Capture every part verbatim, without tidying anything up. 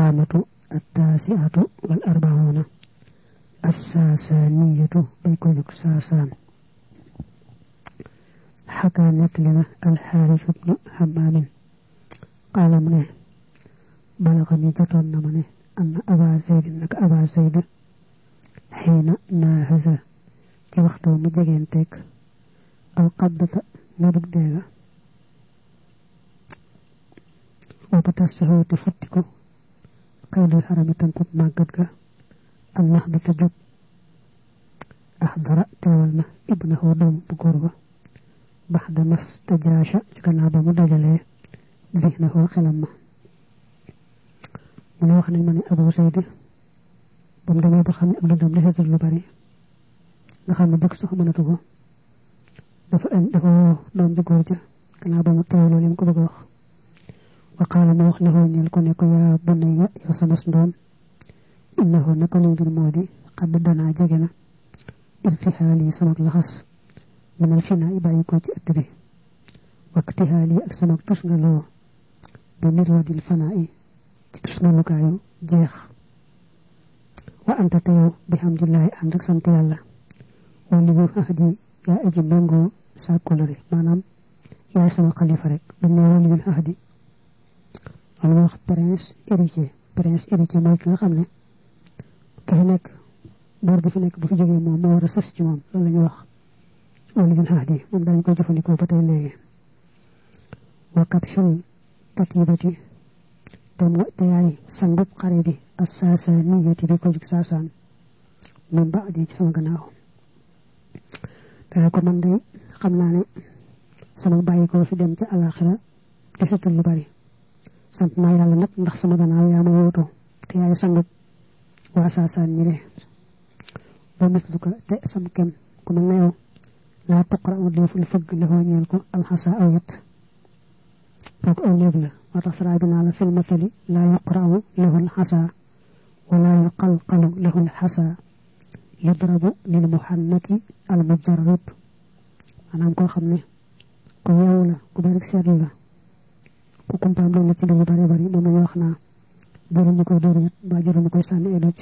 المقامة التاسعة والأربعون الساسانية بيكولك ساسان حكى نكلنا الحارث بن حمام قال منه بلغني جتون منه أن أبا زيد نك أبا زيد حين ناهز ci waxtu mu jegentek al qabdata nabuk dega wa patassahu te futtiku qaydul harami tankut magat ga al nahdata jub ahdara tewalna ibnahu dom bu gorba baxda mas tajasha ci kana ba mu dajale dihnahu xelam mu wax nañ mané abu zayd bam demé ba xamni ak dundam defatul lu bari nga xam ne jëk sax mënatu ko dafa en dafa doom bi góor ja kana ba mu tawlo lim ko bëgg wax wa qala mu wax lahu ñel ko ne ko ya bunayya ya sama ndom innahu nakalu bir modi qad dana jegena irtihali sama laxas min al fina ibayi ko ci atbi waqtihali ak sama tus nga lo bi mirwadil fana'i ci tus nga lu kayu jeex wa anta tayu bihamdillahi andak sant yalla wali yu ahdi ya aji mengo sa kolore manam ya sama khalifa rek buñ ne wali yu ahdi am wax prince héritier prince héritier moy ki nga xamne ki fi nek bor bi fi nek bu fi joge mom mo wara sess ci mom lolou lañu wax wali yu ahdi mom dañ ko jëfandiko ba tay légui wa kapshul katibati tamu tay sangub xare bi as-sasaniyati bi ko juk sasan min ba'di ci sama gannaaw dana ko man day xamna ne sama bayiko fi dem ci alakhirah defatul lu bari sant na yalla nak ndax sama gannaaw ya ma woto te yaay sangu wa sasan ni le ba misluka te sam kem ko man neew la tuqra'u deful fëgg la ñeel ko al hasa aw yat donc aw lev la wa tasra bina la fil mathali la yaqra'u lahu al hasa wa la yaqalqalu lahu al hasa يضرب للمحنك المجرب انا ko xamne ko yew la ko bari sédlu la ko kumpam la ci lu bari bari mom ñu wax na jëru ñu ko door yat ba jëru ñu koy sanni ay docc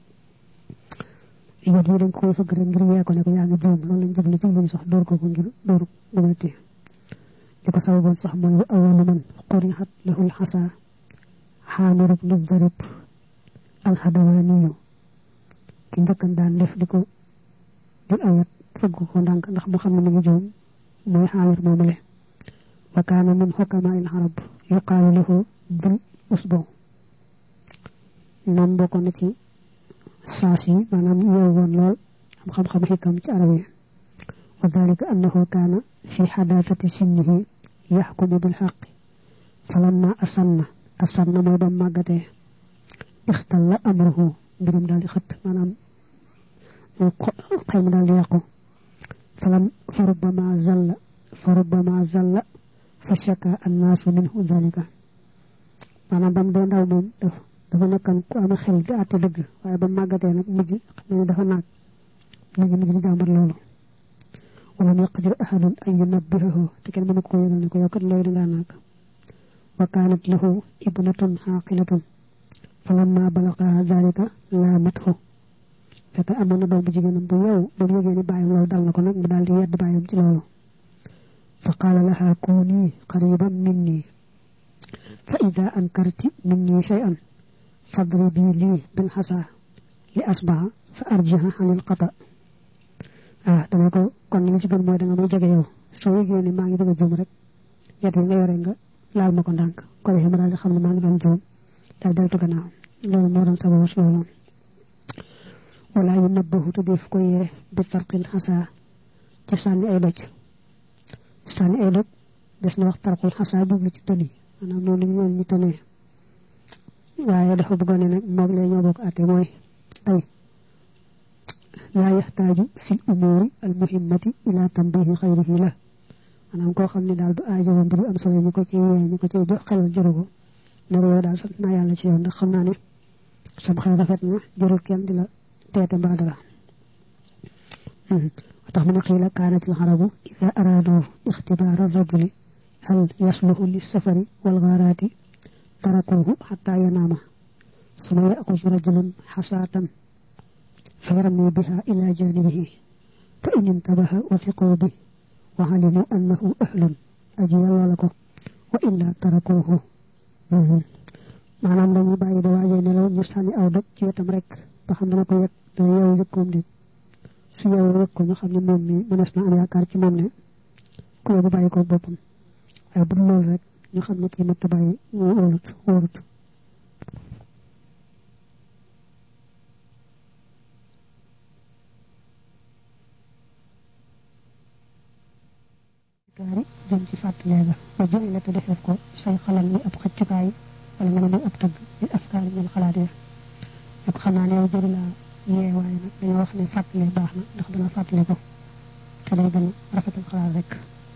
yat yi dañ ko fëgg rek ngir yé ko ne ko yaa ngi joom loolu lañ jëblu ci lu sax door ko ko ngir door bu metti diko sababon sax moy awwalu man qurihat lahu al-hasa hamir ibn darib al-hadawani ci ndëkkan daan def diko jël ayat fëgg ko ndank ndax mu xam ne mi ngi joom moy xawir momule wa kana min hukama al arab yuqalu lahu dul usbu mom bokko na ci sasi manam yow won lol am xam xam hikam ci arabi wa dalika annahu kana fi hadathati sinnihi yahkumu bil haqq falamma asanna asanna moy ba magate ikhtalla amruhu birum dal di xat manam xeyma dal di yaqku falam farubama zalla farubama zalla fashaka an-nas minhu dhalika manam bam do ndaw mom dafa dafa nekkan ku am xel di atte deug waye bam magate nak mujj xamna dafa nak mujj mujj jambar lolu wala yaqdir ahadun an yunabbihahu te ken mënu ko yegal ne ko yokat legi nga nak wa kanat lahu ibnatun haqilatun falamma balagha dhalika lamathu fata amana do bu jigenam bu yow do yegene bayam law dal nako nak mu daldi yedd bayam ci lolu fa qala laha kuni qariban minni fa idha ankarti minni shay'an fadribi li bil hasa li asbaha fa arjiha anil qata ah dama ko kon li ci gën moy da nga may jage yow so yegene ma ngi bëgg joom rek yedd nga yoré nga laal mako ndank ko defé ma daldi xamni ma ngi don joom dal dal tu gannaaw lolu mo don sababu lolu wala yunabbahu tudif ko ye bi tarqil hasa ci sanni ay doj sanni ay doj des na wax tarqul hasa dublu ci tani manam nonu ñu ñi tané waye dafa bëggone nak mok lay ñoo bok até moy ay la yahtaju fil umuri al muhimmati ila tanbihi khayrihi la manam ko xamni dal du aajo won bu am solo ñu ko ci ñi ko ci jox xel jëru ko na rew dal sant na yalla ci yow ndax xamna ni sam xel rafet na jërul kenn dila tété ba dara tax mu xila kanat al harabu idha aradu ikhtibar ar rajul hal yasluhu lis safari wal gharati tarakuhu hatta yanama suma ya'khudhu rajulun hasatan فيرمي بها إلى جانبه فإن انتبه وثقوا به وعلموا أنه أهل أجي الله لكم وإلا تركوه maanaam dañuy bàyyi ba waajee nelaw ñu sànni aw doj ci wetam rek ba xam dana ko yëg dana yow yëkkoom di su yow yëg ko ñu xam ne moom mi mënees na am yaakaar ci moom ne ku yóbbu bàyyi ko boppam waaye bu loolu rek ñu xam ne kii mëtt bàyyi wóorut wóorut gaari jëm ci fàttalee ga ba jëli la te defeef ko say xalal ni ab xëccukaay wala nga ne muy ab tëgg di afkaar ñun xalaat ya ak xam naa ne yow jëri laa yee waaye nag dañoo wax ne fàttale baax na ndax dana fàttale ko te day gën a rafetal xalaat rek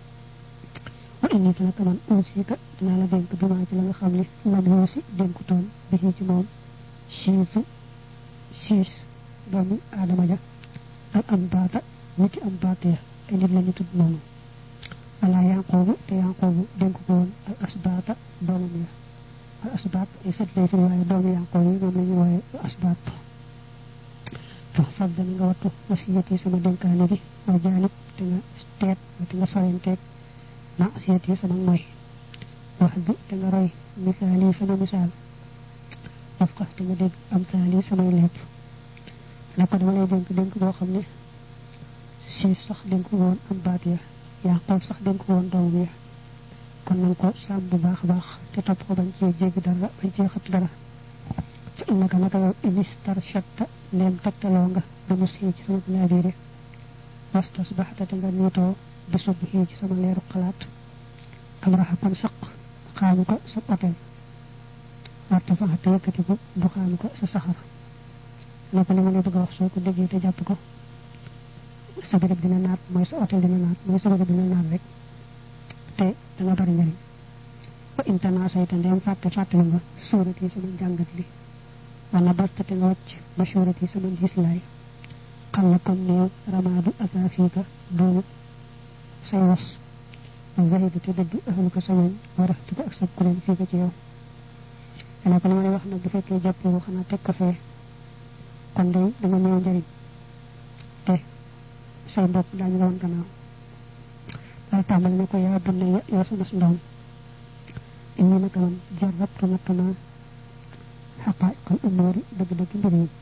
wa inni te nag man aussi ka dinaa la dénk bi maa ci la nga xam ne lam yoo si dénkutoon bi ci moom siisu siis doomi aadama ja ak am baata niti am baata ya ay nit lañu tudd noonu wala yanqoobu te yanqoobu dénk ko woon al asbaata doomam ya al asbaat ay sët lay fi waaye doomu yanqoob yi moom la ñu wooye al asbaat to fag dana nga wattu wasiyati sama dénkaane bi wa jaanib te nga teet te nga sorenteeg ma asiyati sama mooy wax di te nga roy misaali sama misaal daf ko te nga dégg am saali samay lépp ne ko dama lay dénk dénk boo xam ne siis sax dénk woon am baat ya Yaqoob sax dénk woon doomam ya kon nañ ko sàmm bu baax a baax te topp ko bañ cee jéggi dara bañ cee xëtt dara fa innaka naka yow inistar shatta neem tegtaloo nga ba mu sii ci sama laabiire wastas baxta te nga niitoo bi subbi ci sama leeru xalaat am raxa kon saq xaamu ko sa otel warta fa te yëkkati ko du xaamu ko sa saxar ne ko li ma lay bëgg a wax soo ko déggee te jàpp ko sa béréb dina naat mooy sa hôtel dina naat mooy sa béréb dina naat rek te danga bari njëriñ ba intana sayta ndem fàtte fàttali nga suurat yi sama jàngat li wala basta te nga wàcc ba suurat yi sama gis laay xam la comme ne ramaadu asafika doonu say was wa zahidu te dëgg ahlu ko sa ñoñ wa raxtu ko ak sa kuréel fii ko ci yow xanaa ko li ma lay wax nag bu fekkee jàppoo xanaa teg ko fee kon day danga ñëw njëriñ te say mbokk daañu la woon gannaaw daal tàmbali ne ko yaa bunne yow sama ndaw inni naka man jarrabtu nattu naa xaqaa'iqal umuuri dëgg-dëgg mbir yi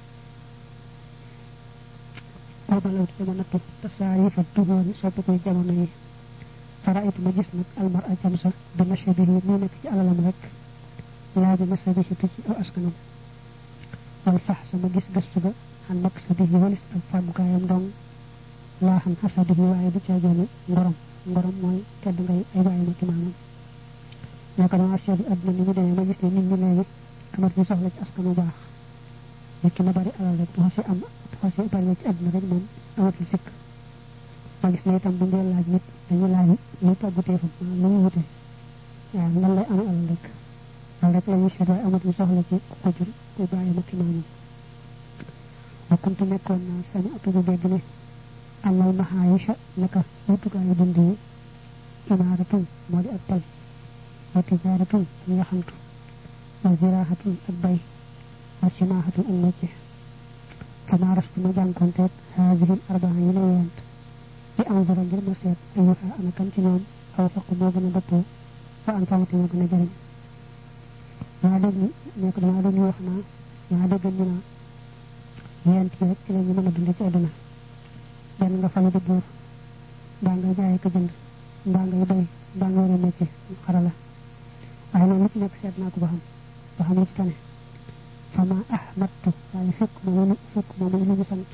boo balawtu dama nattu tasaarifa duhóori soppi koy jamono yi faraaytu ma gis nag almar a jamsa bi nashabihi muy nekk ci alalam rek laa bi nasabihi tu ci aw askanam wal fax sama gis gëstu ga xan maksabihi walis ak fàggukaayam dong laa xam xasadihi waaye du caageene ngorom ngorom mooy tedd ngay ay bàyyi ma ci maamam ñoo ko dama seetlu àdduna ni ñu demee ma gis ne nit ñi léegi amat ñu soxla ci askanu baax nit ki na bari alal rek bu xasee am bu xasee bari ci àdduna rek moom amatul sikk ma gis ne itam bu ngeen laaj nit dañu laaj lu tàggutee fa lu ñu wute waaw nan lay am alal rek alal rek la ñuy seet waaye amat ñu soxla ci ku ko jur kuy bàyyi ma ci maamam wa kuntu nekkoon naa sami atubu dégg ne amal mahaayisha naka wutukaayu dund yi imaaratun moo di ak pal wa tijaaratun ak yaxantu wa ziraahatun ak bay wa simaahatun ak mécce fa maarastu ma jànkonteeg haadihil arbaa yi la yent li anzura ngir ma seet ayuha ana kan ci ñoom aw faq moo gën a dëppoo wa an famate moo gën a jëriñ maa dégg ne ko damaa doon wax naa maa dégg ñu naa yent yi rek ci la ñu mën a dund ci àdduna benn nga falu di buur mbaa ngay jaay ko jënd mbaa ngay bay mbaa nga war a métier xarala waaye nag lu ci nekk seet naa ko ba xam ba xam lu ci tane fa ma ahmadtu waaye fekk ma muy fekk ma muy lu ñu sant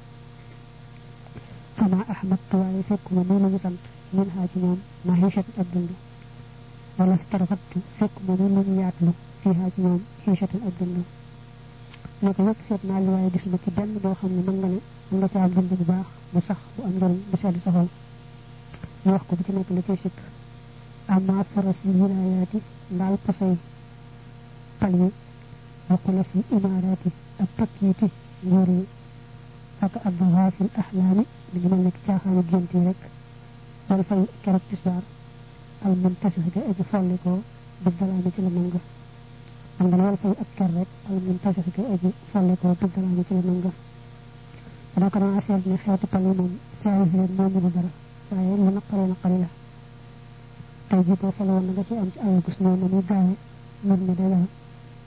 fa ma ahmadtu waaye fekk ma muy lu ñu sant min xaa ci ñoom ma xiichat ab dund wala starfattu fekk ma muy lu ñu yaatlu fii xaa ci ñoom xiichat ab dund ne ko yëpp seet naa li waaye gis ma ci benn boo xam ne mën nga ne mën nga ca am dund bu baax bu sax bu am njëriñ bu sedd sa xol ñu wax ko bu ci nekk la cay sikk amma faras yi wilaayaati ndaal posay pal yi wa xolas yi imaaraati ak pakkiiti nguur yi ak adghaasil ahlaami dañu mel nekk caaxaanu gént yi rek wala fay keroog tisbaar al muntasix ga aji folli ko bi dalaami ci la mën nga am dana wal fay ak ker rek al mun tasix ko aji folle ko bi dara ci lu nga da ko na seet ne xeeti pal yi moom saa yi leen moo mënu dara waaye lu naqaree naqari la tey jii boo fal woon nga ci am ci àll gus néew na muy gaawe nit ñi day dara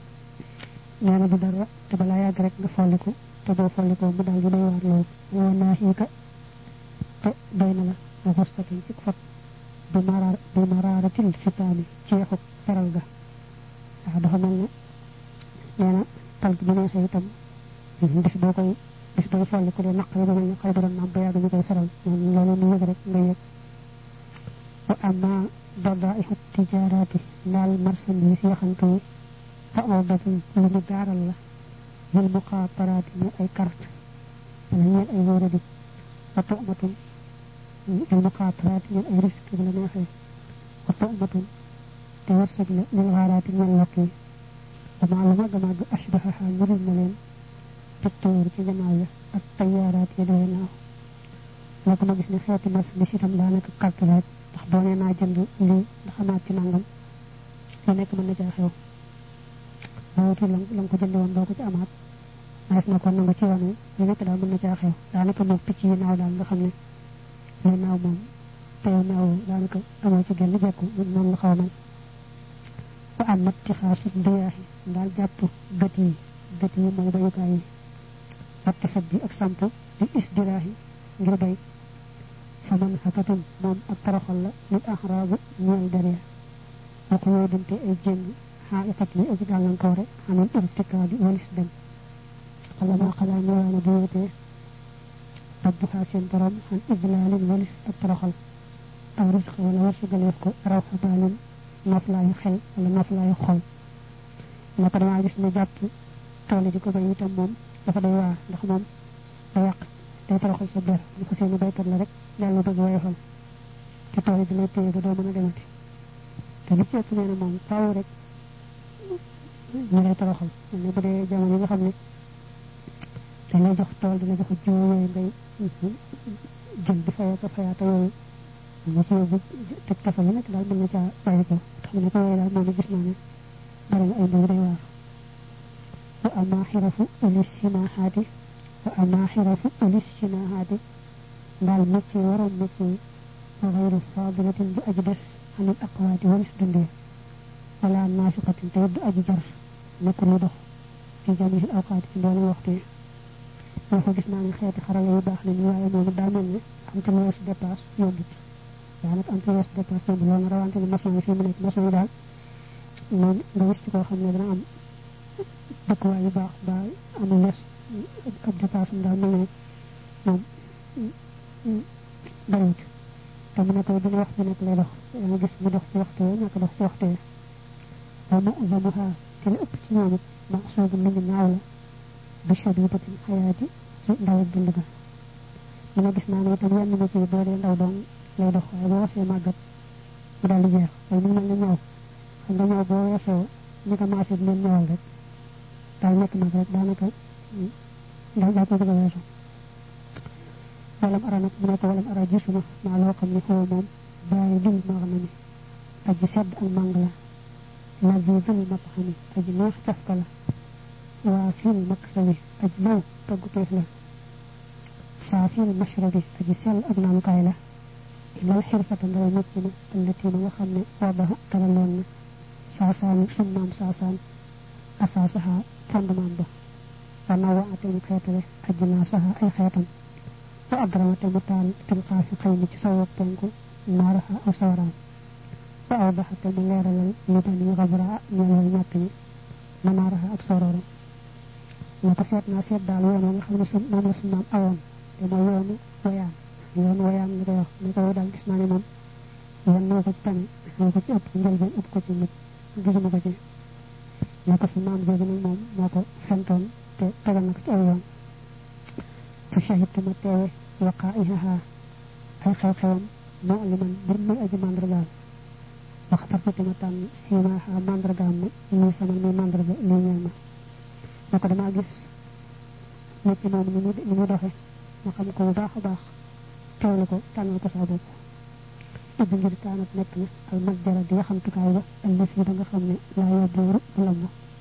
nee na du dara te balaa yàgg rek nga folliku te boo folliku mu daal di doy waar loolu woo naa xiika te doy na la nga xustatin ci fot bi maraar bi maraaratil fitaami ci yaxuk feral ga waaw dafa mel ne nee na pal gi bu neexee itam bis boo koy bis booy folliku de naqari ba mel ne xale bu doon naam ba yàgg ñu koy feral moom loolu mu yëg rek nga yëg wa amma badaihu tijaaraati ndaal marchandise yaxantu yi fa awdatun lu ñu gaaral la lil muqaataraati ñu ay carte wala ñeel ay wóoradi wa tu'matun lil muqaataraati ñeel ay risque bu la neexee wa tu'matun te wërsëg la lil xaaraati ñeel lokk yi wa maa lu màgg màgg ashbahaha ñurul na leen pictuur ci gannaaw ya ak tayaaraat yi doy naaw la ko ma gis ne xeeti marchandise itam daanaka carte rek ndax boo nee naa jënd lii ndax amaat ci nangam lu nekk mën na caa xew bootu la nga ko jënd woon doo ko ci amaat maes na ko nangu ci yoon wi lu nekk daal mën na caa xew daanaka moom picc yi naaw daal nga xam ne lu naaw moom teew naaw daanaka amoo ci genn jekku noonu la xaw a mel wa amat ci xaasu duyaaxi daal jàpp gët yi gët yi mooy bayukaay yi waxtu sat ji ak samp di isdiraahi ngir bay faman xakatun moom ak toroxal la lil axraab ñeel derrière boo ko yooy dante ay jéng xaa iqat yi aji gàllankoore xanil irtikaadi walis dem xala maa xalaa ñëwaana bu wéetee rabbuhaa seen borom xan idlaalin walis ak toroxal aw risque wala wërsëgaleef ko raw xabaalin noflaayu xel wala noflaayu xol na ko damaa gis ne jàpp tooli di ko bay itam moom dafa day waa ndax moom da yàq day toroxal sa ber ñu ko seeni baykat la rek dellu bëgg woyofal te tool yi di lay téye ba doo mën a demati te li ci ëpp nee na moom faaw rek ñu lay toroxal ne bu dee jamono yi nga xam ne dañ lay jox tool dina jox jiw yooyu ngay jël di fayee ko fayaata yooyu nga ci yóbbu tëj kaso lu nekk daal mën na caa bàyyi ko tax mu ne ko yooyu daal moom gis naa ne bari na ay mbir day waar wa ama xirafu ulis simaaxaati wa ama xirafu ulis simaaxaati daal métier waroon métier wa xayru faadilatin du aji des xanil aqwaati walis dundee wala naafiqatin te du aji jar nekk lu dox fi jamihil awqaati ci mboolem waxtu yi moo ko gis naa ne xeeti xarala yu baax nañu waaye moom daa mel ne am ci lu weesu dépasse yombut yaa nag am ci lu weesu dépasse yombut loolu rawante ne maçon yi fii mu nekk maçon yi daal moom nga gis ci koo xam ne dana am dëkkuwaay yu baax ba amul lees ab dépasse am daal mel ne moom bariwut te mu nekk dina wax bi nekk lay dox yaa nga gis mu dox ci waxtu yi ñàkk dox ci waxtu yi wa mu'zamuha te la ëpp ci ñoom it maxsuubu lu ñu ñaaw la bi shabibatil xayaati ci ndaw ak dund ga ñu ne gis naa ne itam yenn métier boo dee ndaw doon lay dox waaye boo wasee màggat mu daal di jeex waaye mu mel ne ñaw xam nga ñaw boo weesoo ñi ko maasee di leen ñawal rek daal nekk mag rek daanaka daal daa ko bëgg a weesu walam ara nag mu ne ko walam ara gisuma maa loo xam ne xoo moom bàyyi dul maa xam ne ni aji sedd ak màng la lazizul matxami aji neex cafka la waa fil maksawi aji law toggu teef la saa fil mashrabi aji sell ak naanukaay la ilal xirfata ndara mécc na allati ma nga xam ne wadaha taraloon na saasaani summaam saasaan asaasaha fondement ba wa nawa ate mu xeetale aji naa saha ay xeetam wa adramate mu taal tilqaafi xëy ni ci sawa penku naaraha aw sawaraan wa awdaxate mu leeralal li bani xabraa ñeel way ñàkk ñi manaaraha ak sororo ñoo ko seet naa seet daal yoon wa nga xam ne su moom la su maam awoon te mooy yoonu wayaan yoonu wayaan ñu koy wax ne ko daal gis naa ne moom yan moo ko ci tane moo ko ci ëpp njëlbeen ëpp ko ci nit gisuma ko ci ne ko su maam jooju nag moom moo ko fentoon te tegal na ko ci aw yoon fa shahidtu ma teewe waqaa'iha ay xew-xewam moo liman bir muy aji mandargaal waxtartu te ma tànn simaaha mandargaam ma lii sama muy mandarga lii ñeel ma ne ko damaa gis mécc moom ni mu ni mu doxe ma xam ko bu baax a baax teewlu ko tànnal ko saa bopp ibbi ngir kaanat nekk na al majjara di yaxamtukaay ba ëllësi ba nga xam ne laa yóbbuuru bu lamb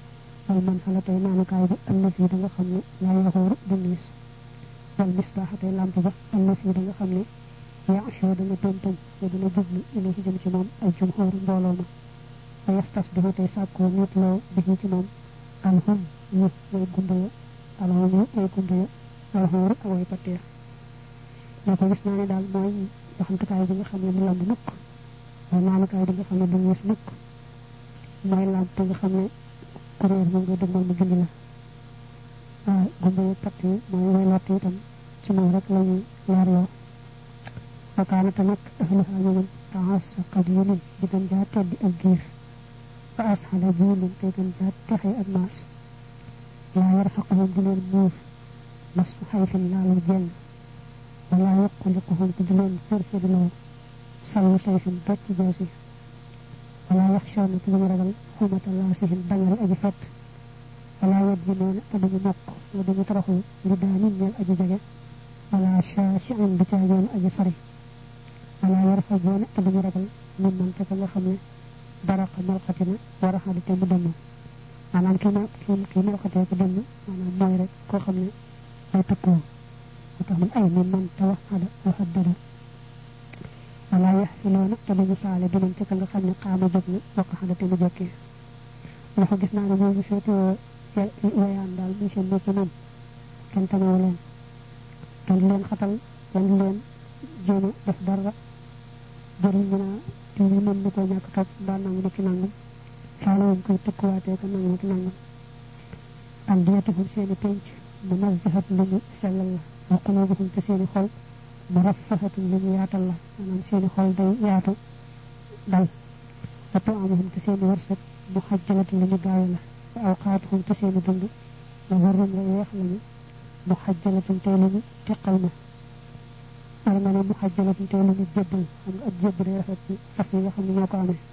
wal man xala tey naanukaay bi allasi da nga xam ne laa yaxooru du niis wal misbaaxa tey lamp ba allasi da nga xam ne yaasho da nga tóom tóom te dana jublu ila ci jëm ci moom al jumhur mbooloo ma fa yastas bihu tey sàkkoo nit loo bi ci moom alhum yu way gumba ya alhum yu way gumba ya alxuur ak way patt ya ne ko gis naa ne daal mooy yaxantukaay bi nga xam ne du lamb mukk mooy naanukaay bi nga xam ne du niis mukk mooy lamp bi nga xam ne kuréer moom nga dëgmal mu gindi la waaw gumba yi patt yi mooy way lott itam ci moom rek lañuy leerloo wakaanata nag ahluhaa ñoom aasa qabiilin di gën jaa teddi ak giir fa asxada jiilin tey gën jaa texe ak maas laa yarxaquhum di leen muur masu xayfin laalu jeng wala yuqliquhum te di leen firfirloo sallu sayfin bocc jaasi wala yaxshawna te duñu ragal xumata laasihin dangari aji fett wala yajjinoona te duñu mokk wa duñu toroxlu li daanin ñeel aji jege wala shaashi'in du caagoon aji sori wala yarfajoona te duñu ragal min man te ka nga xam ne baraqa malxatina war a xadu te mu dëmm maanaam kii ma kii kii malxatee ko dëmm maanaam mooy rek koo xam ne ay tëkkoo moo tax man ay min man te wax xada waxaddada wala yaxfiloona te duñu faale bi man te ka nga xam ne xaama jóg na wax xada te mu jokkee ndax gis naa ne ñooñu féetewoo wayaan daal muy seen métier moom kenn tamewu leen kenn du leen xatal kenn du leen jéem a def dara jëriñ ñu naa te ñu mën ni koy ñàkk topp mbaa nangu ni ki nangam faale wuñ koy tëkkuwaatee ko nangu ni ki nangam am diyatuhum seeni penc mu nazihat lu ñu sellal la wa qulubuhum te seeni xol mu rafahatun lu ñu yaatal la maanaam seeni xol day yaatu dal wa taamuhum te seeni wërsëg mu xajjalatu lu ñu gaawe la wa awqaatuhum te seeni dund wa warrum la weex lañu mu xajjalatun tey lu ñu teqal ma wala nga ne mu xajjalatun tey lu ñu jébbal xam nga ak jébb day rafet ci fas yi nga xam ne ñoo ko amee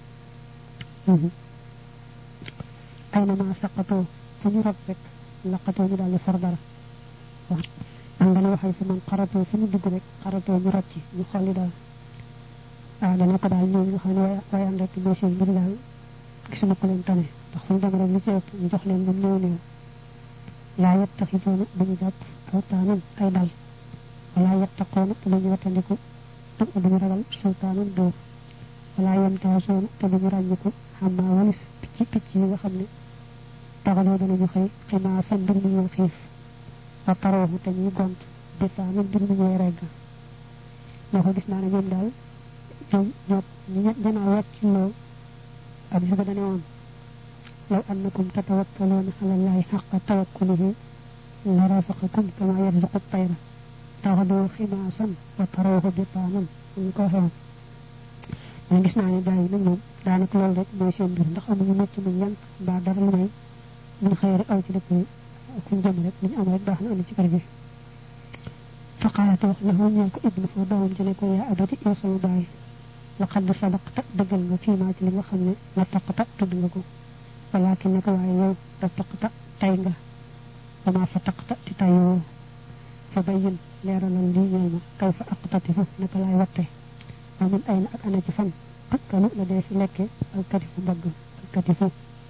ay na ma saqatoo fu ñu rot rek laqatoo ñu daal di for dara wax am nga ne waxay si man xaratoo fu ñu dugg rek xaratoo ñu rot ci ñu xolli daal waaw dana ko daal ñooñu nga xam ne way way am rek mooy seen mbir daal gisuma ko leen tane ndax fu ñu dem rek li ci ëpp ñu jox leen ñoom néew néew laa yettaxifoona duñu jàpp awtaanan ay dal wala yettaqoona te duñu wattandiku duñu ragal sultaanan dóor wala yemtaasoona te duñu ràññiku xammaa walis picc picc yi nga xam ne taxaloo danañu xëy ximaa sa mbir mu ñuy xiif wa tarooxu te ñuy gont bitaanan mbir mu ñuy regg ñoo ko gis naa ne ñoom daal ñoom ñoo ñu dinaa wàcc loo addis ba dane woon law annakum tatawakkaluuna ala llahi xaqa tawakkulihi la rasaqakum kama yarzuqu tayra taxadoo ximaasan wa tarooxu bitaanan ñu ko waxee woon mais gis naa ne gars yi nag moom daanaka loolu rek mooy seen mbir ndax amuñu mécc mu yank mbaa dara lu may buñ xëy rek aw ci dëkk yi fuñ jëm rek lu ñu am rek baax na andi ci kër gi fa qaala te wax la foo ñeel ko ibnu foo doomam ci ne ko yaa abati yow sama baay laqad sadaqta dëggal nga fii maa ci li nga xam ne la taqta tudd nga ko walakin naka waaye yow da taqta tay nga wama fa taqta ti tayoo fa bayyin leeralal lii ñeel ma kay fa aqtatifu naka laay watte wa min ay na ak ana ci fan tukkalu la dee fi lekke alkatifu mbagg alkatifu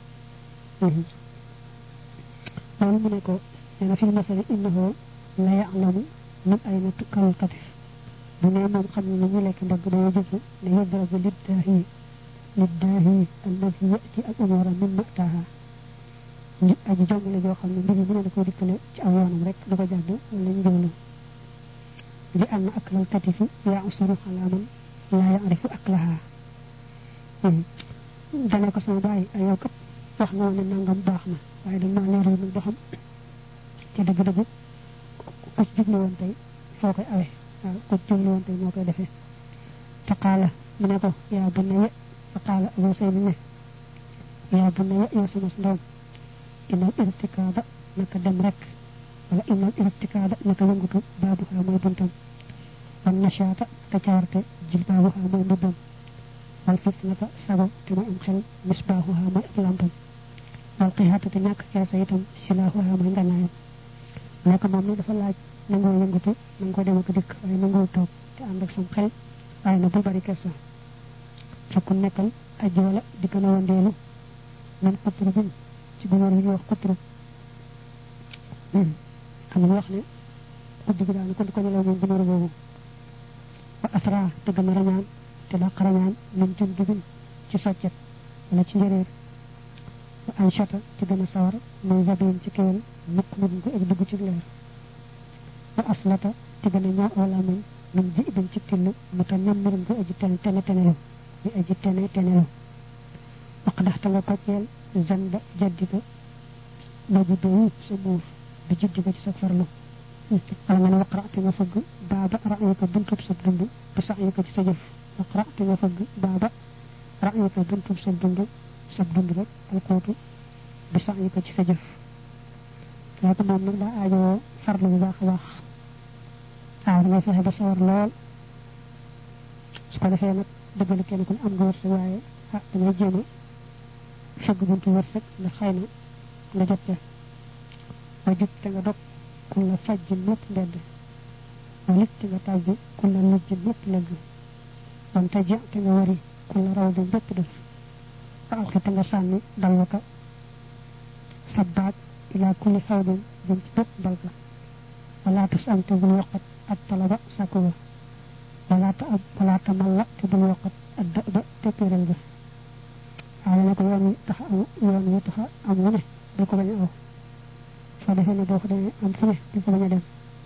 loolu mu ne ko nee na fil masali innahu la ya'lamu min ay na tukkalul katif bu ne moom xam ne ñu lekk mbagg dañoo jublu ne yudrabu liddaahi liddaahi alladi yati al umura min mataha li aji jongale joo xam ne mbir yi mu ne da koy dikkale ci aw yoonam rek du ko jàdd wala ñu jublu li anna aklal katifi ya'suru ala man laa ya'rifu aklaha dane ko sama bàyyi ay yow kat wax nga ne nangam baax na waaye dañ maa leeral nag ba xam ci dëgg-dëgg ku ci jublu woon tey foo koy awe waaw ku ci jublu woon tey moo koy defee fa qaala mu ne ko yaa bunayya fa qaala abu sayni ne yaa bunayya yow sama ndoom inal irtikaada naka dem rek wala inal irtikaada naka yëngutu baabu xaa mooy buntam wan nashaata te cawarte jil baabu xaa mooy mbubbam wal fitnata sago te mooy am xel misbaaxu xaa mooy ab lampam wal xiyaata te ñàkk kersa itam silaaxu xaa mooy nganaayam nekk moom ni dafa laaj nangoo yëngutu nangoo dem ak dikk waaye nangoo toog te ànd ak sam xel waaye na bul bari kersa fekku nekkal aji wala di gën a wandeelu min xutrubin ci gunóor yi ñuy wax kutru am ñu wax ne guddi gi daal kon ko nelaw moom gunóor boobu wa asra te gën a rañaan te dàq rañaan min jun dugin ci soccet wala ci njëreer wa anchata te gën a sawar muy zabin ci kéwal mukk mu ko ak dugg ci leer wa aslata te gën a ñaaw aw làmmiñ min ji ibin ci till mu ta ñam mirum ko aji ten tene tenelu muy aji tene tenelu wax ndax te nga kocceel zanda jaddika loju doyi sa muur bi jiddika ci sa farlu wala nga ne waqra te nga fëgg baaba ra'yika buntub sa dund bi sa'yika ci sa jëf waqra te nga fëgg baaba ra'yika buntub sa dund sa dund rek alkootu bi sa'yika ci sa jëf léegi moom nag daa aajoo farlu bu baax a baax waaw da ngay fexe ba sawar lool su ko defee nag dëggal kenn ku ne am nga wërsëg waaye ah da ngay jéem a fëgg buntu wërsëg ndax xëy na nga jot ca wa jub te nga dog ku la fajj mépp mbedd walit te nga tàgg ku la lujj mépp lëgg wante ja te nga wari ku la raw di bépp def wa alxi te nga sànni dalwaka sa baag ilaa kulli xawdin jëm ci bépp balka wala tus am te bul waqat ak talaba sàkku ba wala ta ab wala ta malla te bul waqat ak dë ba te péeral ba waaye ne ko yoon wi tax am yoon wi tax am wu ne du ko bañ a aw soo defee ne boo ko demee am fu ne du ko bañ a dem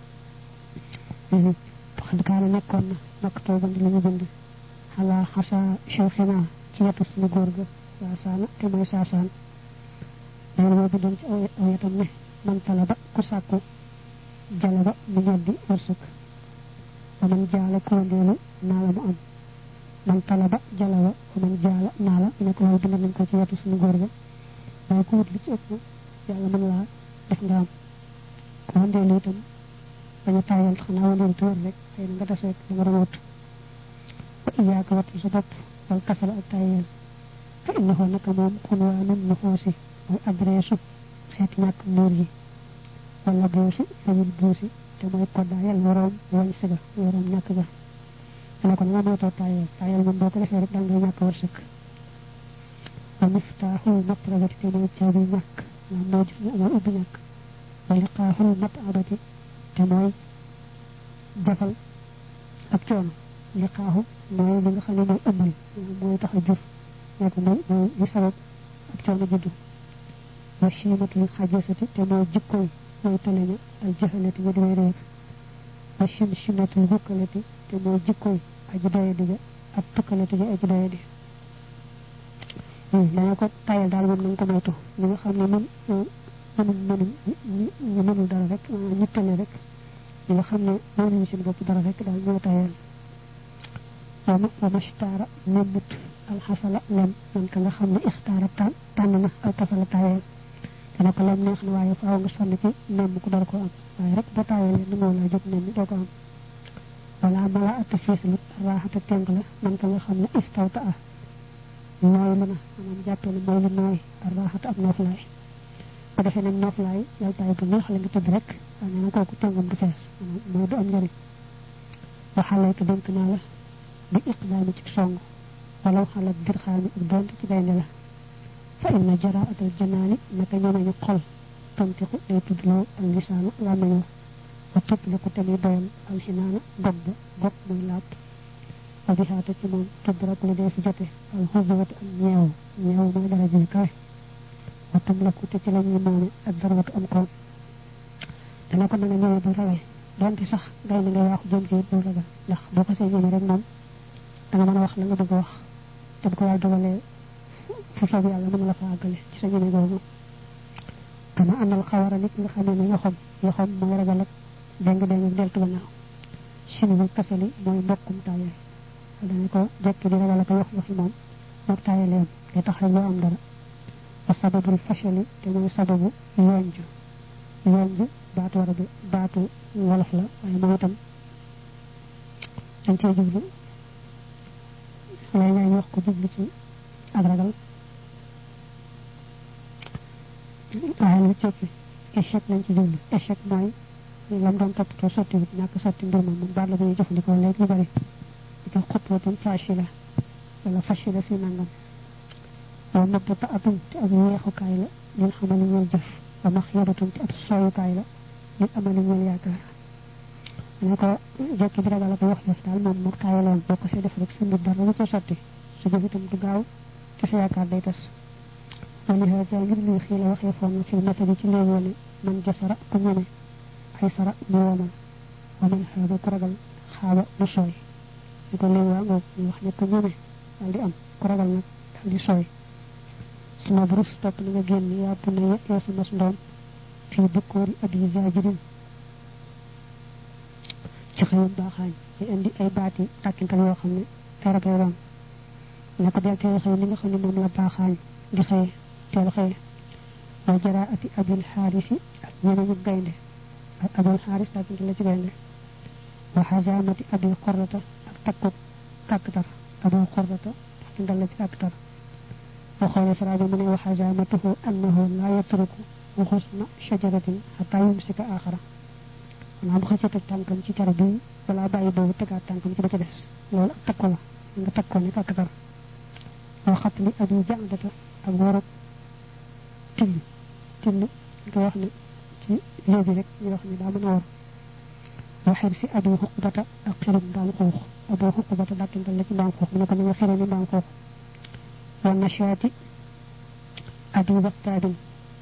taxad kaana nekkoon na maktoo bandi la ñu bind xalaa xasa chewxinaa ci yetu suñu góor ga saasaana te mooy saasaan loolu moo bindoon ci aw yetam ne man talaba ku sàkku jalaba mu ñoddi wërsëg wa man jaala ku wandeelu naa la mu am man talaba jalaba wa man jaala naa la ne ko loolu bind nañ ko ci yetu suñu góor ga waaye ku wut li ci ëpp yàlla mën laa def nga am ku wandeelu itam bañ a taayal xanaa wandeelu te wër rek xëy na nga des rek da nga doon wut wa iyaaka wattu sa bopp wal kasala ak taayal fa innahu naka moom xunwaanun nuxoosi mooy adreesu xeeti ñàkk muur yi wala buusi fayul buusi te mooy koddaayal waroom wañ siga waroom ñàkk ga dana ko ne nga moytoo taayal taayal moom boo ko defee rek dal ngay ñàkk wërsëg wa miftaaxul matrabati te mooy caabi ñàkk maanaam moo juf mooy ubbi ñàkk wa liqaaxul matabati te mooy jafal ak coono liqaaxu mooy li nga xam ne mooy ëmbal mooy tax a jur nekk mooy mooy li sabab ak coono juddu wa chimatul xajasati te mooy jikkoy mooy taleña al jahalati nga dimay réer wa chim chimatul bukkalati te mooy jikkoy aji doyadi ja ak tukkalati ja aji doyadi dana ko tayal daal moom nañ ko moytu ñi nga xam ne mën mënul mënul ñu mënul dara rek ñu tële rek ñi nga xam ne mënuñu seen bopp dara rek daal ñoo tayal wama wa mashtaara nemmut alxasala lem man ka nga xam ne ixtaara tànn na alkasala tayal dana ko lem neex na waaye faaw nga sonn ci nemm ku dara ko am waaye rek boo tayalee ni moo laa jóg nemmi doo ko am wala mala atta fiislit raaxata teng la man ka nga xam ne istawta a nooy lu na maanaam jàppee ne mooy lu nooy raaxata ab nooflaay bu defee nag nooflaay yaltaay bu neex la nga tëdd rek waaye nee na kooku tengam du fees maanaam mooy du am njëriñ waxalee ko dénk naa la bi iqdaami ci song walaw xalat dirxaami ak doonte ci gaynde la fa inna jaraatal janaani naka ñemeñu xol tantiqu day tuddloo al lisaanu làmmeñoo wa tubliku te muy doyal alxinaana gog ba gog muy laab wa bihaata ci moom tudrab li dee fi jote al xubuwatu am ñeew ñeew mooy daraja yu kawe wa tumlaku te ci la ñuy moome ak darwatu am koom dana ko na nga ñëwee bu rawee donte sax gaynde nga waaxu jëm ci bu ragal ndax boo ko see ñëwee rek moom da nga mën a wax la nga bëgg a wax te bu ko yàlla dogalee fu soob yàlla mën la fa àggale ci sa ñeme googu kama àndal xawara nit nga xamee ne yoxom yoxom mooy ragal ak deng deng ak deltu gannaaw sinu kasali mooy mbokkum taayal dana ko jekki di ragal ak yox yoxi moom mook taayale am day tax rek loo am dara wa sababul fashali te mooy sababu yonju yonju baatu war a bi baatu wolof la waaye moom itam dañ cee jublu lay ngay wax ko jublu ci ak ragal waaye lu cëppi échec lañ ci jublu échec mooy lam doon toppatoo sotti wut ñàkk sotti mbir moom moom baat la bu ñuy jëfandikoo léegi lu bari di ko xutwatum fashila wala fashila fi nangam waaw mëbbata atum te ak yeexukaay la lil xamali ñeel jëf wa maxyabatun ci ab soyukaay la lil amali ñeel yaakaar ne ko jekki bi ragal ko wax jëf daal moom mu taayaloon boo ko see def rek sa mbir dara lu ca sotti su jëf itam du gaaw ci sa yaakaar day tas wali hada ngir lii xii la waxee foon fi matali ci léegi wane man jasara ku ñeme ay sara mu womal wa man xaaba ku ragal xaaba mu sooy ni ko léegi waa ngoog ñu wax ne ku ñeme daal di am ku ragal nag daal di sooy suma burus topp na nga génn yaa bu ne yow sa mas ndoom fii bukkoori abi zajirin ci xëyum baaxaañ ay indi ay baati tàkkintal yoo xam ne ay rab lay doon ne ko del teel xëy ni nga xam ne moom la baaxaañ di xëye teel xëye wa jaraa ati abil xaarisi ak ñemeñu gaynde ak abil xaaris tàkkintal la ci gaynde wa xazaamati abi xorrata ak takkub kàkkatar abu xorrata tàkkintal la ci kàkkatar wa xoole fara bi mu ne wa xazaamatuhu annahu laa yatruku xusna shajaratin xataa yumsika aaxara maanaam bu xëccee teg tànkam ci cara bi balaa bàyyi boobu tegaat tànkam ci ba ca des loolu ak takko la nga takkoo ne kàkkatar wa xatli abi jandata ak warab till till nga wax ne ci léegi rek ñu wax ne daa mën a war wa xir si abi xuqbata ak xirum mbaam xuux abu xuqbata dàkkintal la ci mbaam xuux mu ne ko ni nga xire ni mbaam xuux wa nashaati abi waxtaabin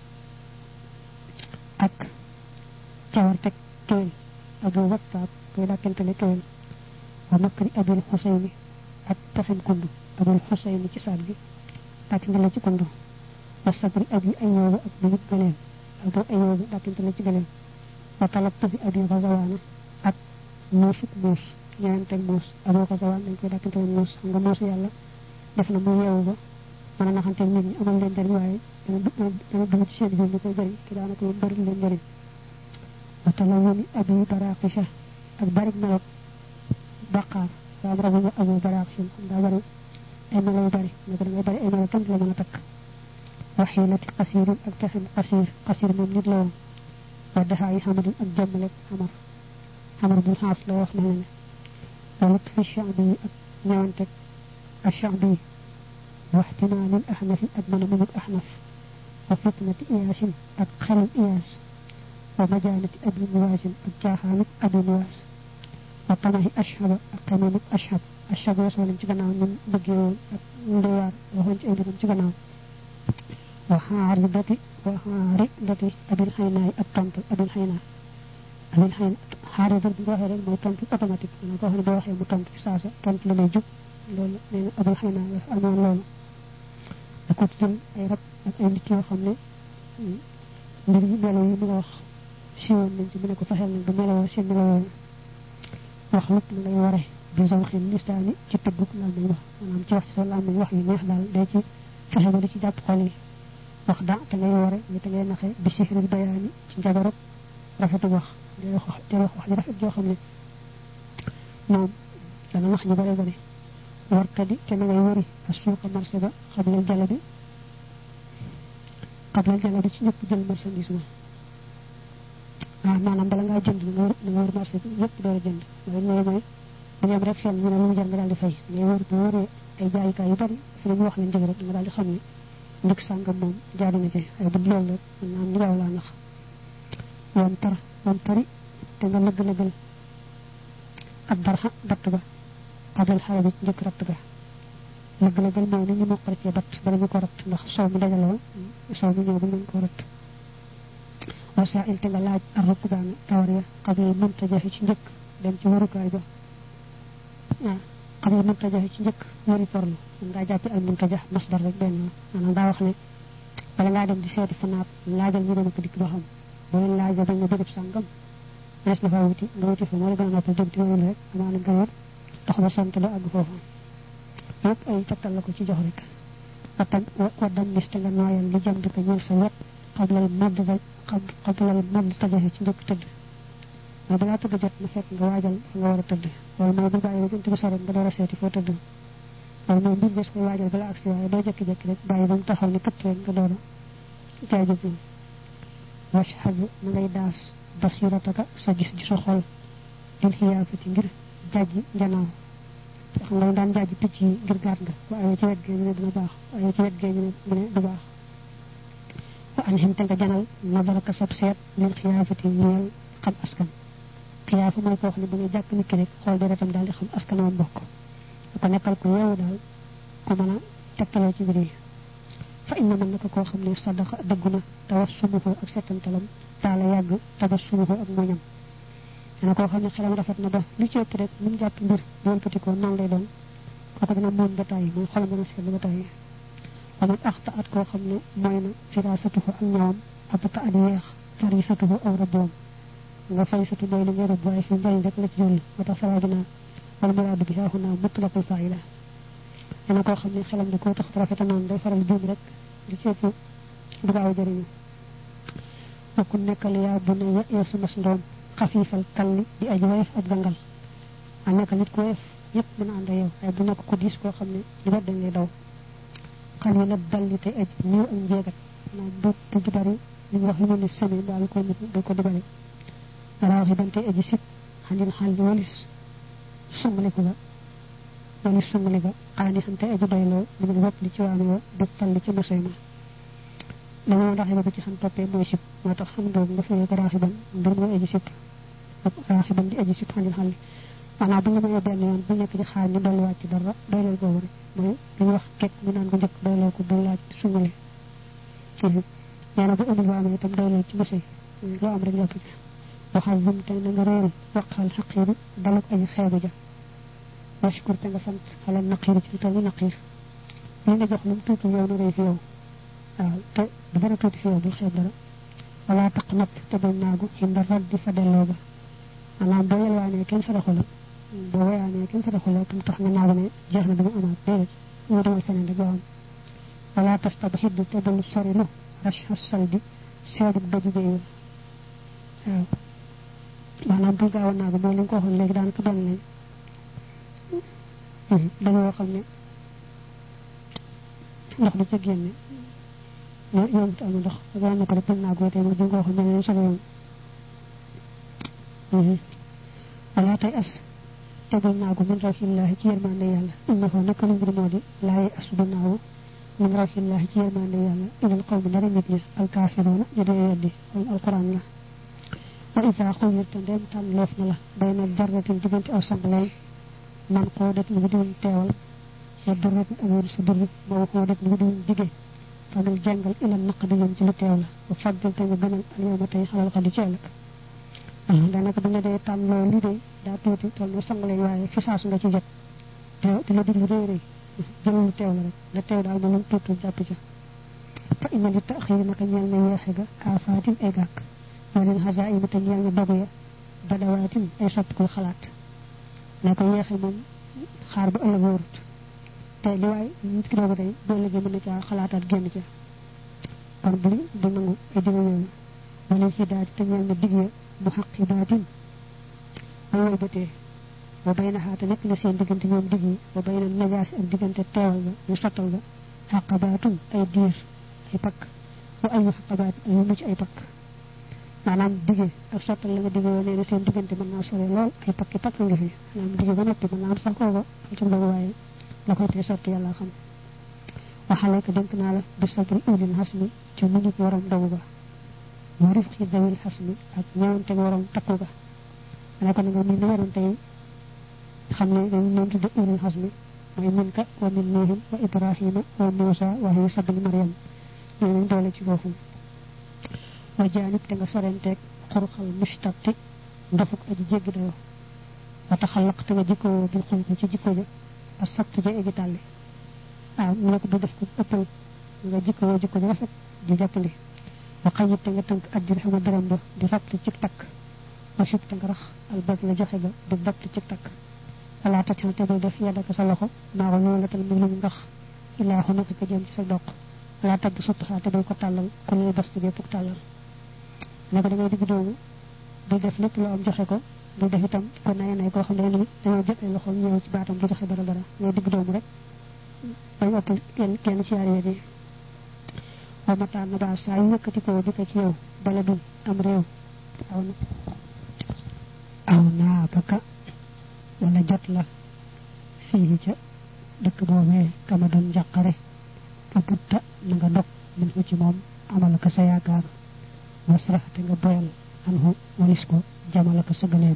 ak cawarteg kéwél abu waxtaab koy dàkkintale kéwél wa makri abil xusayni ak pexem kundu abul xusayni ci saat gi dàkkintale ci kundu wa sabri abi ayooba ak bugub gëleem abu ayooba dàkkintale ci gëleem wa talabtu bi abi xazawaana ak muusuk muus ñeenteg muus abu xazawaan dañ koy dàkkintale muus xam nga muusu yàlla def na mu yeewu ba mën a naxanteeg nit ñi amal leen njëriñ waaye dana dugg ci seen biir ñu koy jëriñ te daanaka moom bëri leen njëriñ wa talawuni abi baraqisha ak barik melok baqaar daa am rabu abu baraqisha xam daa bari ay melo yu bari ne ko da ngay bari ay melo kenn la mën a takk wa xiilati qasirin ak pexem qasir qasir moom nit la woon wa daxaayi xamadin ak jommalek xamar xamar bu xaas la wax na ne wa lutfi chambi yi ak ñëwanteg ak chambi واحتمال الأحنف أدمن من الأحنف وفتنة إياس أدخل إياس ومجانة أبي موازن الجاهل أبي مواز وطمه أشهب أقمم أشهب أشهب يسوى لنجغنا من بقيون دوار وهنج أيضا نجغنا وحاردة وحاردة أبي الحيناء الطنط أبي الحيناء أبي الحيناء حاردة بواحد المطنط أوتوماتيك أنا بواحد بواحد مطنط في ساسة طنط لليجب loolu nee na abul xëy naa dafa amoon loolu da ko tuddal ay rab ak ay nit yoo xam ne mbir yi melo yi mu nga wax siiwoon nañ ci mu ne ko fexeel nañ ba meloo seen melo yooyu wax lépp na ngay ware bi saw xin listaani ci tëgguk làmmiñ wax maanaam ci wax ci sa làmmiñ wax yu neex daal day ci fexe ba di ci jàpp xol yi wax da te ngay ware ni te ngay naxe bi sixril bayaani ci njabarab rafetu wax day wax day wax wax ji rafet joo xam ne moom dana wax ñu bare bare wartadi te na ngay wari asuuqa marché ba xablal jala bi xablal jala bi ci ñëpp jël marchandise ma ah maanaam bala ngaa jënd nga wër nga wër marché bi yëpp door a jënd loolu loolu mooy bu ñu am rek fenn ñu ne lu mu jar nga daal di fay ngay wër bu wëree ay jaayukaay yu bari fi la ñu wax leen njëg rek nga daal di xam ne njëg sàngam moom jaadu na ci ay bu loolu rek mën naa am ñu gaaw laa nax wan tar wan tari te nga lëgg-lëggal ak darxa batt ba xablal xale bi njëkk ratt ga lëgg-lëggal mooy ni ñu moqal cee batt bala ñu ko ratt ndax soow mi dajaloo soow mi ñëw ba nañ ko ratt wasaa'il te nga laaj ar rukbaana kawar ya xablal muntajahi ci njëkk dem ci warukaay ba ah xablal muntajahi ci njëkk wari porlu mën ngaa jàppi al muntajah masdar rek benn maanaam daa wax ne bala ngaa dem di seeti fa naat laajal ñu dem ak dikk ba xam boo leen laajal dañ ne bërëb sàngam des na faa wuti nga wuti fa moo la gën a noppal dem ci wërul rek amaana nga wër dox ba sant ba àgg foofu yëpp ay tegtal la ko ci jox rek watam waddam nis te nga nooyal li jam di ko ñeel sa wet xablal modd xablal modd tajaxe ci njëkk tëdd mooy balaa tëdd jot na fekk nga waajal fa nga war a tëdd loolu mooy bu bàyyi ba jant bi sore nga door a seeti foo tëdd loolu mooy mbir des koy waajal bala agsi waaye doo jekki-jekki rek bàyyi ba mu taxaw ni këtt rek nga door a jaay jub la washhad na ngay daas basirataka sa gis gisu xol dil xiyaafati ngir jaaji njanaaw xam nga daan jaaji picc yi ngir gaat nga bu awee ci wet gee ñu ne dina baax bu awee ci wet gee ñu ne du baax wa an him te nga janal nazaraka sab seet lil xiyaafati ñeel xam askan xiyaafa mooy koo xam ne bu ñu jàkk nit ki rek xool deretam daal di xam askan moom bokk ko nekkal ko yeewu daal ku mën a tegtaloo ci mbir yi fa inna man naka koo xam ne sadaqa dëggu na tawassumuhu ak settantalam taala yàgg tabassumuhu ak muñam dana koo xam ne xelam rafet na ba li ci ëpp rek lu mu jàpp mbir bu wëlbatikoo noonu lay doon kooku dina muñ ba tàyyi mooy xolam dina seetlu ba tàyyi wa man axta at koo xam ne mooy na firasatuhu ak ñawam abta at yeex farisatuhu aw rabboom nga fay satu mooy li ngay rëbb waaye fi njëriñ rek la ci jollu moo tax saraa bi naa wala muraadu bi xaaxu naa mutlaqul faayila dana koo xam ne xelam da koo tax rafeta noonu day faral juum rek li ci ëpp du gaaw jëriñu bokku nekkal yaa bu ne ya yow sama ndoom xafiifal kalli di aj woyof ab gangal a nekk nit ku woyof yëpp mën a ànd yow waaye bu nekk ku diis koo xam ne li bat dañ lay daw xal yi la dalli tey aj ñëw ak njeegat maanaam du du di bari li ñu wax lu mel ni sami mbaa ko nit du ko di bari raaxi ban tey aji sib xandil xal li walis sungaliku ga walis sungali ga xaani xam tey aji doyloo lu mel wet li ci waame wa du falli ci mosoy ma la ñu raxi ba ci xam toppee mooy sib moo tax xam boobu nga fiyee ko raaxi ban mbir mooy aji sib raaxi ban di aji sib xandil xal li maanaam bu ñu mayee benn yoon bu nekk ci xaar ñu dolliwaat ci dara doyloo boobu rek mooy li ñu wax kekk ñu naan ko njëkk doyloo ko bu laaj sungali nee na bu amul waame itam doyloo ci mosoy loo am rek jàpp ci waxal zum te na nga réel waqal xaqiiru daluk aji xeebu ja washkur te nga sant xalal naqiir ci lu toll ni naqiir li nga jox lu mu tuuti yow na rëy fi yow waaw te bu dara tuuti fi yow bul xeeb dara wala taq nat te bul naagu xinda raddi fa delloo ba maanaam boo yelwaanee kenn saraxu la boo wayaanee kenn saraxu la tam tax nga naagu ne jeex na dama amaat déedéet ñu demal feneen rek doo am wala tastab xidd te bul sorilu rashha saldi seedug doju béy waaw maanaam bul gaaw a naagu mooy li nga ko waxoon léegi daanaka benn lañ dañoo xam ne ndox du ca génne yow te am ndox da nga ko rek bul naagu tey moom di nga ko waxoon ne leen soge yoon wala tey as tegul naagu min rawxillaahi ci yërmande yàlla inna ko naka lu mbir moo di laaye as du naawu min rawxillaahi ci yërmande yàlla ilal xaw mi dara nit ña alkaafiroona ñu dee weddi wala alquran la wa isa xuyirte ndem tànn loof na la bay na darratin diggante aw sangleen man xoodat li diwuñ teewal wa durratin ak woon su durri moo xoodat li diwuñ dige famil jàngal ilal naq di jëm ci lu teew la wa faddil te nga gënal al yow ma tey xalal xadi ci ëllëg daanaka bu ne dee tànn loo lii de daa tuuti toll na sangleen waaye fi saasu nga ci jot di la diglu rëy rëy jël lu teew la rek la teew daal moom lu tuutu jàpp ca fa ina li taxiri naka ñeel na yeexe ga aafaatin ay gàkk walil xasaayim te ñeel na dogu ya badawaatin ay soppi koy xalaat ne ko yeexe moom xaar ba ëllëg wóorut te li waay nit ki doogu tey boo ëllëgee mën na caa xalaataat génn ca kon bul bu nangu ay digga yooyu walil hidaati te ñeel na dig ya mu xaqibaatin bay walbatee wa bay na xaata nekk na seen diggante ñoom dig yi wa bay na najaasi ak diggante teewal ga ñu sottal ga xaqabaatun ay diir ay pakk wa ayu xaqabaat ay yu mucc ay pakk maanaam dige ak sottal la nga dige woon nee na seen diggante mën naa sore lool ay pakki pakk nga fi maanaam dige ba noppi mën naa am sax kooka am ci boobu waaye la koy tee sotti yàlla xam waxale ko dénk naa la bi sabri ulil xasmi ci muñu waram dogu ga wa rifqi dawil xasmi ak ñëwanteg waram takku ga ne ko na nga muñ na waroon tey xam ne dañu leen tudde ulil xasmi mooy min ka wa min nuuhin wa ibrahima wa muusa wa isa bin mariam ñoo nañ doole ci foofu wa jaanib te nga sorenteeg xurxal mustabti ndofuk aji jéggi dayoo wa taxalaq te nga jikkoo bil xulqi ci jikko ja ak sabt ja aji tàlli waaw mu ne ko du def ko ëppal nga jikkoo jikko ja rafet di jàppandi wa xayit te nga tënk addi xam nga dërëm ba di rabt ci takk wa sub te nga rax albas la joxe ga di dabt ci takk wala taccal te bul def yadaka sa loxo maa ko ñoo latal mu luñ ngax ilaa xu naka ko jëm ci sa doq wala tabb suttuxaa te bul ko tàllal ku lay basti bépp tàllal ne ko da ngay digg doomu bul def lépp loo am joxe ko bul def itam ko nay nay koo xam ne dañoo jël ay loxoom ñëw ci baatam du joxe dara dara ngay digg doomu rek bañ ëpp kenn kenn ci yaari wet yi wa mataan na baa saa yu yëkkati ko bi ko ci yow bala dun am réew aw na aw naa baka wala jot la fii ca dëkk boobee kama doon njàqare fa butta na nga dog mun ko ci moom amalaka sa yaakaar wasrax te nga boyal anhu walis ko jamalaka sa gëleem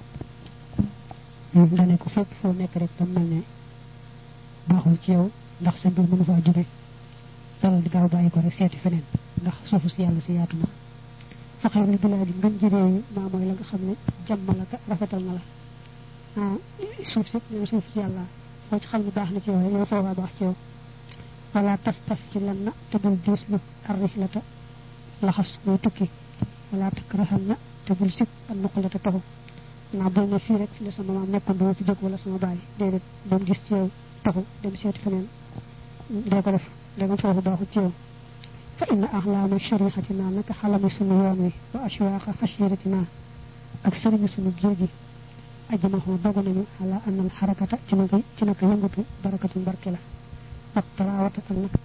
dane ko fépp foo nekk rek tam mel ne baaxul ci yow ndax sa mbir mënu faa jóge dalal di gaaw bàyyi ko rek seeti feneen ndax suufu si yàlla si yaatu na fa xayrul bilaadi ngën ji réew yi maa mooy la nga xam ne jàmmalaka rafetal na la ah suuf si nee na suuf si yàlla foo ci xam ne baax na ci yow rek yow foofaa baax ci yow wala taf taf ci lan na te bul diis lu arrihlata laxas muy tukki wala takrahan na te bul sib ak nuqalata toxu naa bul ne fii rek fi la sama maam nekkoon dama fi jóg wala sama bàyyi déedéet doon gis ci yow toxu dem seeti feneen dee ko def dagam foofu baaxul ci yow fa inna ahlaama sharihatina naka xalami sunu yoon wi wa ashwaaqa xashiratina ak sëriñu sunu géej gi ajmaxu dogu nañu ala annal xarakata ci naka ci naka yëngatu barakatu barke la ak tarawata ak nag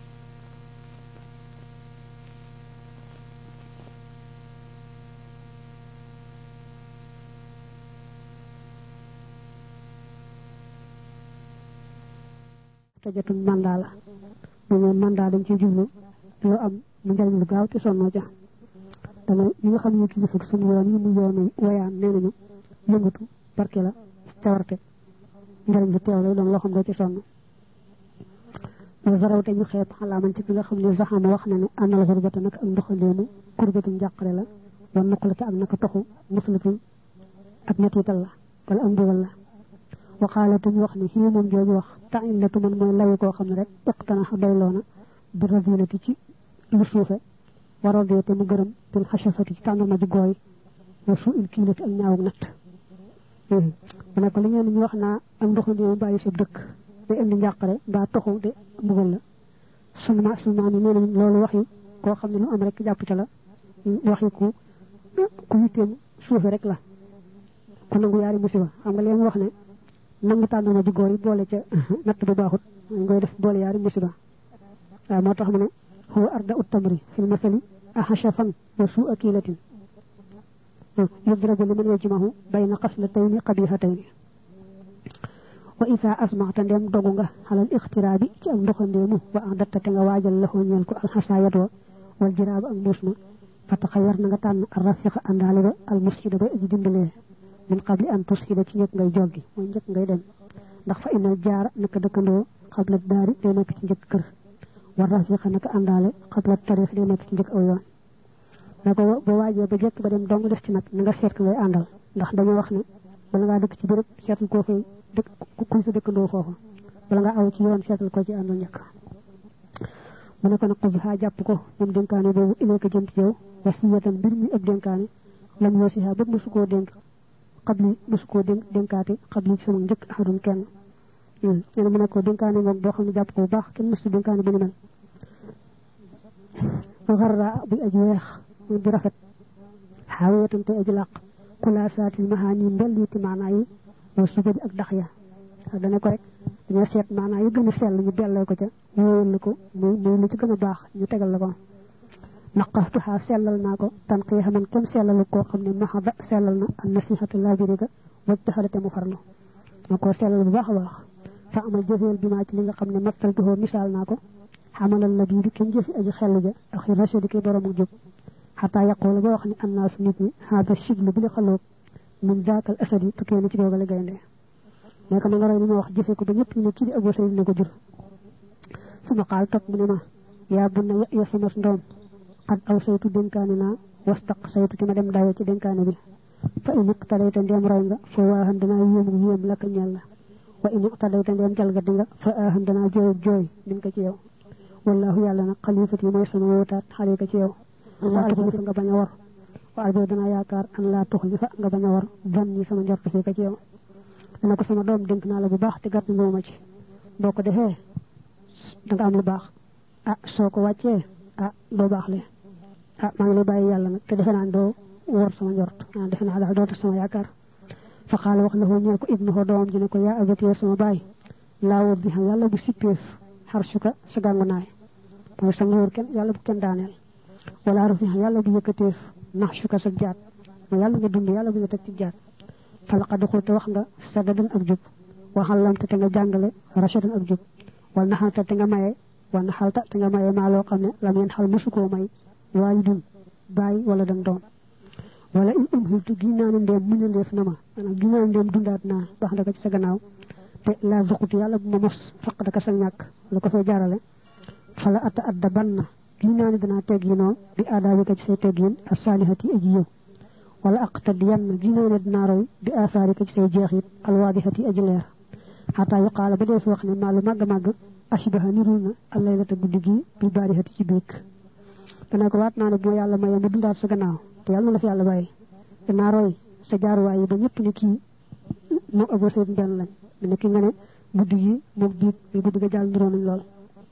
tajatum mandat la bu ñu mandat dañ ci jublu lu am mu njariñ lu gaaw te sonno ja dama ñi nga xam ne kilifa ak sunu yoon yi mu yoonu wayaan nee nañu yëngatu barke la cawarte njariñ lu teew lay doon loo xam doo ci sonn wa zaraw te ñu xeeb xalaaman ci ki nga xam ne zaxama wax na ne ànnal xurbata nag ak ndoxaleemu kurbatum njàqare la wa nuqalata ak naka toxu musulatum ak netiital la wala am mbugal la waxaalatu ñu wax ne xii moom jooju wax ta'illatu man mooy lawi koo xam ne rek iqtana doyloona bi radinati ci lu suufe waroo te mu gërëm bil xashafati ci tàndarma ji gooy wa su il kiilati ak ñaawug natt mu ne ko li ngeen ñu wax naa am ndoxandéemu bàyyi sa dëkk day indi njàqare mbaa toxu de mbugal la sunu ma sunu maam yi nee nañ loolu wax yi koo xam ne lu am rek jàpp ca la wax yi ku ku yitteem suufe rek la ku nangu yaari musiba xam nga leen wax ne nangu tàndarma ji góor yi boole ca natt bu baaxut ngoy def boole yaari musiba waaw moo tax mu ne huwa arda ut tamri fil masali ahashafan wa su akilatin yudrabu liman yajmahu bayna qaslatayni qabihatayni wa isa asma'ta ndem dogu nga halal ikhtirabi ci am ndoxandeemu wa andatta te nga waajal la ñeel ko alxasayat wa wal jirab ak musma fataxayar na nga tànn arrafiqa àndaale ba al musida ba aji dimbalee min qabli an tushida ci njëkk ngay joggi mooy njëkk ngay dem ndax fa inal jaara naka dëkkandoo qabla daari day nekk ci njëkk kër war rafiqa naka àndaale qabla tariix day nekk ci njëkk aw yoon ne ko ba waajee ba jekk ba dem dong def ci nag na nga seet ka ngay àndal ndax dañu wax ne bala ngaa dëkk ci béréb seetal koo fay dëkk kuy sa dëkkandoo foofu bala ngaa aw ci yoon seetal ko ci àndal njëkk mu ne ko nag xub xaa jàpp ko moom dénkaane boobu ileeka jëm ci yow wasiyatan mbir mi ab dénkaane lam yoo si xaa ba mosu koo dénk xabli mosu koo dénk dénkaate xabli ci sama njëkk axadun kenn nee na mu ne ko dénkaane moom boo xam ne jàpp ko bu baax kenn mosu dénkaane bu ni mel xarra buy aji weex bu rafet xaawiyatan tey aji làq xulaasaatil mahaani mbelliti maanaa yi wa subadi ak dax ya dana ko rek dañoo seet maanaa yi gën a sell ñu delloo ko ca wóoyal ko muy muy lu ci gën a baax ñu tegal la ko naqaxtuxaa sellal naa ko tan xii xaman kem sellalu koo xam ne maxada sellal na an nasihatu labiriga waj taxadate mu farlu ma ko sellal bu baax a baax fa amal jëfeel bi maa ci li nga xam ne mattal tuxoo misaal naa ko xamalal la bii di kenn jëfi aji xellu ja axi rachidi ki boroomu jóg xataa yaqoolu ba wax ni annaasu nit ñi haada chiblu bi li xaloob min daakal asadi tukkee na ci googale gaynde mais que na nga roy li ma wax jëfee ko ba ñëpp ñu ne kii di Abu Sayd ne ko jur suma xaal topp mu ne ma yaa bu na ya sama ndoom xad aw saytu dénkaane naa wastaq saytu ti ma dem dayo ci dénkaane bi fa in iqtadayta ndeem roy nga fa waaxan danaa yéemu yéem la ka ñeel la wa in iqtadayta ndeem jalgati nga fa aaxan danaa jooy jooy min ko ci yow wallahu yàlla nag xalifati mooy sama wóotaat xale ko ci yow wa alxalifa nga bañ a war wa albo danaa yaakaar an laa tuxlifa nga bañ a war ban ni sama njort fii ko ci yow dana ko sama doom dénk naa la bu baax te gàtt nga ma ci boo ko defee danga am lu baax ah soo ko wàccee ah doo baax le ah maa ngi lay bàyyi yàlla nag te defe naa doo wor sama njort ah defe naa daal doo tax sama yaakaar fa xaala wax la foo ñeel ko ibnu ko doomam ji ne ko yaa abati sama baay laa wóor di xam yàlla bu sippeef xar suka sa gàngu naay mooy sa nguur kenn yàlla bu kenn daaneel wala rufi xam yàlla bu yëkkateef nax suka sa jaat mooy yàlla nga dund yàlla bu nga teg ci jaat falaqad xulta wax nga sadadan ak jub waxalamte te nga jàngale rashadan ak jub wal naxalta te nga maye wal naxalta te nga maye maa loo xam ne lam yeen xal mosu koo may waalidun bàyyi wala dam doom wala in umhiltu gi naa ne ndeem muñaleef na ma maanaam gi naa ne ndeem dundaat naa wax daka ci sa gannaaw te la zuqutu yàlla bu ma mos faq daka sa ñàkk la ko fay jaarale fala ata adda banna gi naa ne danaa tegginoo bi aadaabi ka ci say teggin as saalihati aji yow wala aqtadiyan gi naa ne dinaa roy bi asaari ka ci say jeexit alwaadihati aji leer xataa yuqaala ba dee fi wax ne maa lu màgg màgg ashbaha nirul na allaylata guddi gi bi baarihati ci biig dana ko waat naa ne bu ma yàlla maye ma dundaat sa gannaaw te yàlla na la fi yàlla bàyyi dinaa roy sa jaaruwaay yi ba ñëpp ne kii moom Abu Sayd benn lañ ne ki nga ne guddi gi moom biig mi guddi ga jàll niroo nañ lool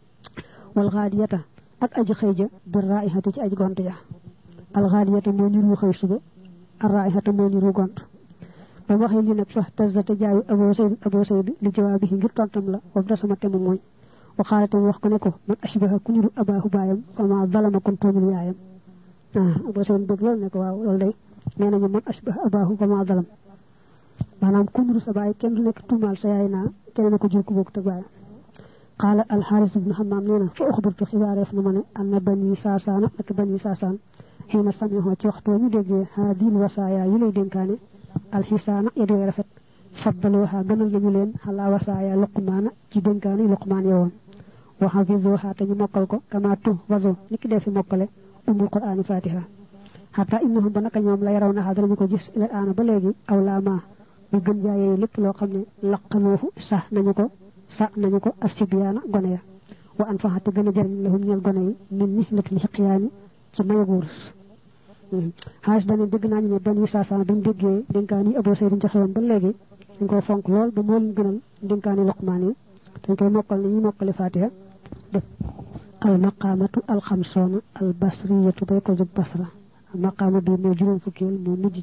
wal xaadiyata ak aji xëy ja bir raihati ci aji gont ja al xaadiyata moo niru xëy suba ar raihata moo niru gont ba mu waxee lii nag fa tazata jaayu Abu Sayd Abu Sayd li jawaabihi ngir tontam la wa da sama temu mooy waxaale tamit wax ko ne ko man ashbaha ku niru abaahu baayam fa ma zalama kon tooñul yaayam ah Abu Sayd bëgg loolu ne ko waaw loolu day nee nañu man ashbaha abaahu fa ma zalam maanaam ku niru sa baay kenn du nekk tuumaal sa yaay naa keneen ko jur ku bokk te baayam qaala alxaaris ibnu xamaam nee na fa uxbirtu xibaareef na ma ne anna bani saasaana ak bani saasaan xiina samihoo ci waxtoo ñu déggee haadil wasaaya yi lay dénkaane alxisaana ya doy rafet faddalooxa gënal nañu leen xalaa wasaaya luqmaana ci dénkaane luqmaan yowoon waxa visooxa te ñu mokkal ko kama tu wazo ni ki dee fi mokkale umul quraani fatiha xataa innahum ba naka ñoom la yaraw naxaa danañu ko gis ila aana ba léegi aw laa maa ñu gën jaayee lépp loo xam ne laqanoofu sax nañu ko sa nañu ko asibiyaana gone ya wa an faxate gën a jëriñ lahum ñeel gone yi min nihlatil xiqiyaani ci mayagu wurus xaalis dane dégg naa ñu ne bani saasaan dañ déggee dénkaan yi Abu Sayd joxe woon ba léegi dañ ko fonk lool ba moo leen gënal dénkaani Luqmaan yi dañ koy mokkal ni ñuy mokkale Fatiha def al maqaamatu al xamsoona al basriyatu day ko jóg basra al maqaama bi moo juróom fukkeel moo mujj